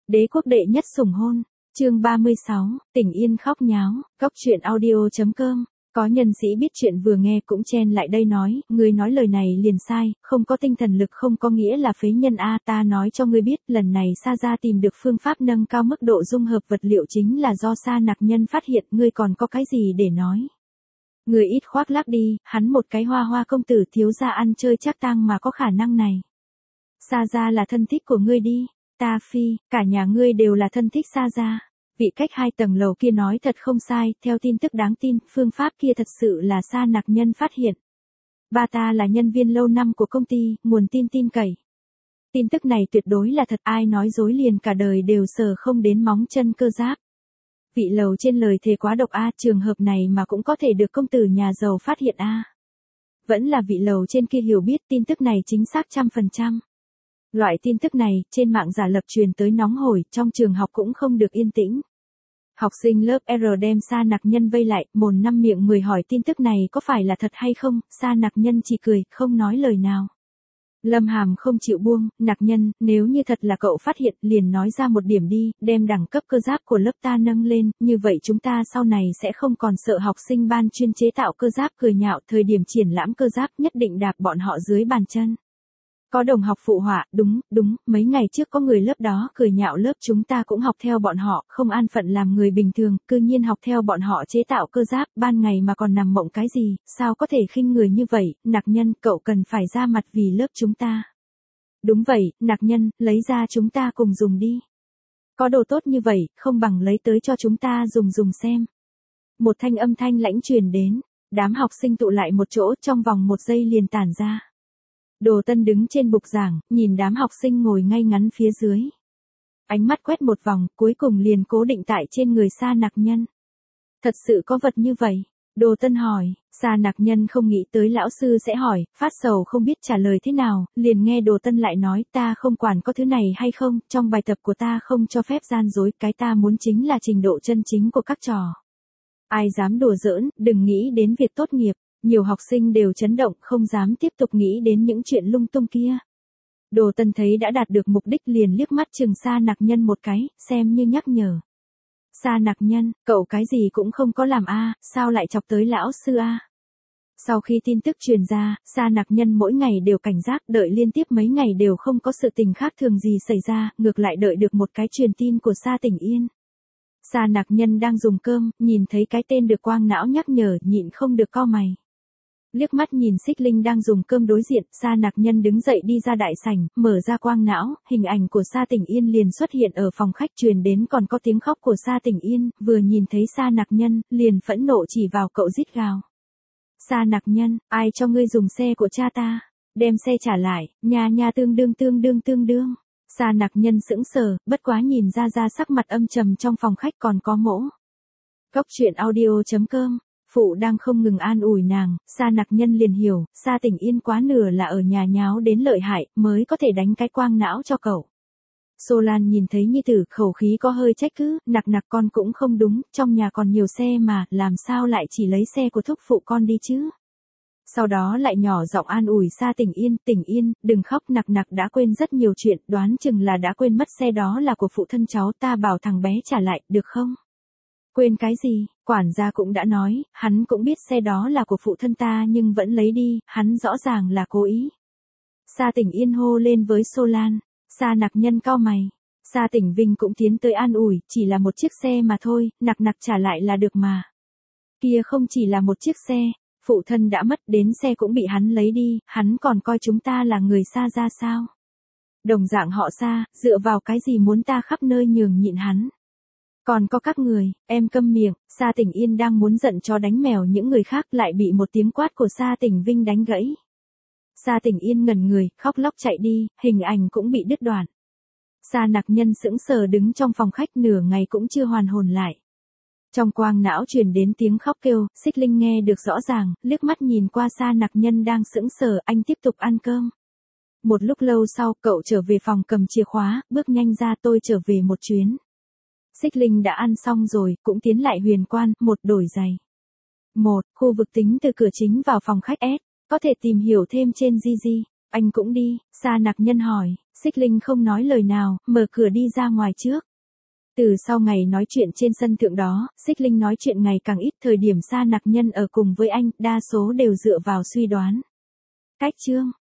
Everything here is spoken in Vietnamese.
Đế quốc đệ nhất sủng hôn. Chương 36, Tỉnh Yên khóc nháo. Góc truyện audio.com. Có nhân sĩ biết chuyện vừa nghe cũng chen lại đây nói, ngươi nói lời này liền sai, không có tinh thần lực không có nghĩa là phế nhân a, ta nói cho ngươi biết, lần này Sa gia tìm được phương pháp nâng cao mức độ dung hợp vật liệu chính là do Sa Nặc Nhân phát hiện, ngươi còn có cái gì để nói? Ngươi ít khoác lác đi, hắn một cái hoa hoa công tử thiếu gia ăn chơi chắc tang mà có khả năng này. Sa gia là thân thích của ngươi đi, ta phi, cả nhà ngươi đều là thân thích Sa gia. Vị cách 2 tầng lầu kia nói thật không sai, theo tin tức đáng tin, phương pháp kia thật sự là Sa Nặc Nhân phát hiện. Ba ta là nhân viên lâu năm của công ty, nguồn tin cậy. Tin tức này tuyệt đối là thật, ai nói dối liền cả đời đều sờ không đến móng chân cơ giáp. Vị lầu trên lời thề quá độc a, trường hợp này mà cũng có thể được công tử nhà giàu phát hiện a. Vẫn là vị lầu trên kia hiểu biết tin tức này chính xác 100%. Loại tin tức này, trên mạng giả lập truyền tới nóng hổi, trong trường học cũng không được yên tĩnh. Học sinh lớp R đem Sa Nặc Nhân vây lại, mồm năm miệng 10 hỏi tin tức này có phải là thật hay không, Sa Nặc Nhân chỉ cười, không nói lời nào. Lâm Hàm không chịu buông, Nặc Nhân, nếu như thật là cậu phát hiện, liền nói ra một điểm đi, đem đẳng cấp cơ giáp của lớp ta nâng lên, như vậy chúng ta sau này sẽ không còn sợ học sinh ban chuyên chế tạo cơ giáp cười nhạo, thời điểm triển lãm cơ giáp nhất định đạp bọn họ dưới bàn chân. Có đồng học phụ họa, đúng, mấy ngày trước có người lớp đó cười nhạo lớp chúng ta cũng học theo bọn họ, không an phận làm người bình thường, cư nhiên học theo bọn họ chế tạo cơ giáp, ban ngày mà còn nằm mộng cái gì, sao có thể khinh người như vậy, Nặc Nhân, cậu cần phải ra mặt vì lớp chúng ta. Đúng vậy, Nặc Nhân, lấy ra chúng ta cùng dùng đi. Có đồ tốt như vậy, không bằng lấy tới cho chúng ta dùng xem. Một thanh âm thanh lãnh truyền đến, đám học sinh tụ lại một chỗ trong vòng 1 giây liền tản ra. Đồ Tân đứng trên bục giảng, nhìn đám học sinh ngồi ngay ngắn phía dưới. Ánh mắt quét một vòng, cuối cùng liền cố định tại trên người Sa Nặc Nhân. Thật sự có vật như vậy? Đồ Tân hỏi, Sa Nặc Nhân không nghĩ tới lão sư sẽ hỏi, phát sầu không biết trả lời thế nào, liền nghe Đồ Tân lại nói ta không quản có thứ này hay không, trong bài tập của ta không cho phép gian dối, cái ta muốn chính là trình độ chân chính của các trò. Ai dám đùa giỡn, đừng nghĩ đến việc tốt nghiệp. Nhiều học sinh đều chấn động, không dám tiếp tục nghĩ đến những chuyện lung tung kia. Đồ Tân thấy đã đạt được mục đích liền liếc mắt chừng Sa Nặc Nhân một cái, xem như nhắc nhở. Sa Nặc Nhân, cậu cái gì cũng không có làm a, sao lại chọc tới lão sư a? Sau khi tin tức truyền ra, Sa Nặc Nhân mỗi ngày đều cảnh giác, đợi liên tiếp mấy ngày đều không có sự tình khác thường gì xảy ra, ngược lại đợi được một cái truyền tin của Sa Tỉnh Yên. Sa Nặc Nhân đang dùng cơm, nhìn thấy cái tên được quang não nhắc nhở, nhịn không được cau mày. Liếc mắt nhìn Xích Linh đang dùng cơm đối diện, Sa Nặc Nhân đứng dậy đi ra đại sảnh, mở ra quang não, hình ảnh của Sa Tỉnh Yên liền xuất hiện ở phòng khách, truyền đến còn có tiếng khóc của Sa Tỉnh Yên, vừa nhìn thấy Sa Nặc Nhân, liền phẫn nộ chỉ vào cậu rít gào. Sa Nặc Nhân, ai cho ngươi dùng xe của cha ta? Đem xe trả lại, nhà tương đương. Sa Nặc Nhân sững sờ, bất quá nhìn ra sắc mặt âm trầm trong phòng khách còn có mỗ. Góc truyện audio.com. Phụ đang không ngừng an ủi nàng, Sa Nặc Nhân liền hiểu, Sa Tỉnh Yên quá nửa là ở nhà nháo đến lợi hại, mới có thể đánh cái quang não cho cậu. Solan nhìn thấy nhi tử khẩu khí có hơi trách cứ, Nặc con cũng không đúng, trong nhà còn nhiều xe mà, làm sao lại chỉ lấy xe của thúc phụ con đi chứ? Sau đó lại nhỏ giọng an ủi Sa Tỉnh Yên, đừng khóc, Nặc đã quên rất nhiều chuyện, đoán chừng là đã quên mất xe đó là của phụ thân cháu, ta bảo thằng bé trả lại, được không? Quên cái gì, quản gia cũng đã nói, hắn cũng biết xe đó là của phụ thân ta nhưng vẫn lấy đi, hắn rõ ràng là cố ý. Sa Tỉnh Yên hô lên với Solan, Sa Nặc Nhân cau mày. Sa Tỉnh Vinh cũng tiến tới an ủi, chỉ là một chiếc xe mà thôi, Nặc trả lại là được mà. Kia không chỉ là một chiếc xe, phụ thân đã mất, đến xe cũng bị hắn lấy đi, hắn còn coi chúng ta là người Sa ra sao? Đồng dạng họ Sa, dựa vào cái gì muốn ta khắp nơi nhường nhịn hắn? Còn có các người, em câm miệng, Sa Tỉnh Yên đang muốn giận chó đánh mèo những người khác lại bị một tiếng quát của Sa Tỉnh Vinh đánh gãy. Sa Tỉnh Yên ngẩn người, khóc lóc chạy đi, hình ảnh cũng bị đứt đoạn. Sa Nặc Nhân sững sờ đứng trong phòng khách nửa ngày cũng chưa hoàn hồn lại. Trong quang não truyền đến tiếng khóc kêu, Xích Linh nghe được rõ ràng, liếc mắt nhìn qua Sa Nặc Nhân đang sững sờ, anh tiếp tục ăn cơm. Một lúc lâu sau, cậu trở về phòng cầm chìa khóa, bước nhanh ra, tôi trở về một chuyến. Xích Linh đã ăn xong rồi, cũng tiến lại huyền quan, đổi giày. Khu vực tính từ cửa chính vào phòng khách S, có thể tìm hiểu thêm trên Gigi. Anh cũng đi, Sa Nặc Nhân hỏi, Xích Linh không nói lời nào, mở cửa đi ra ngoài trước. Từ sau ngày nói chuyện trên sân thượng đó, Xích Linh nói chuyện ngày càng ít, thời điểm Sa Nặc Nhân ở cùng với anh, đa số đều dựa vào suy đoán. Cách chương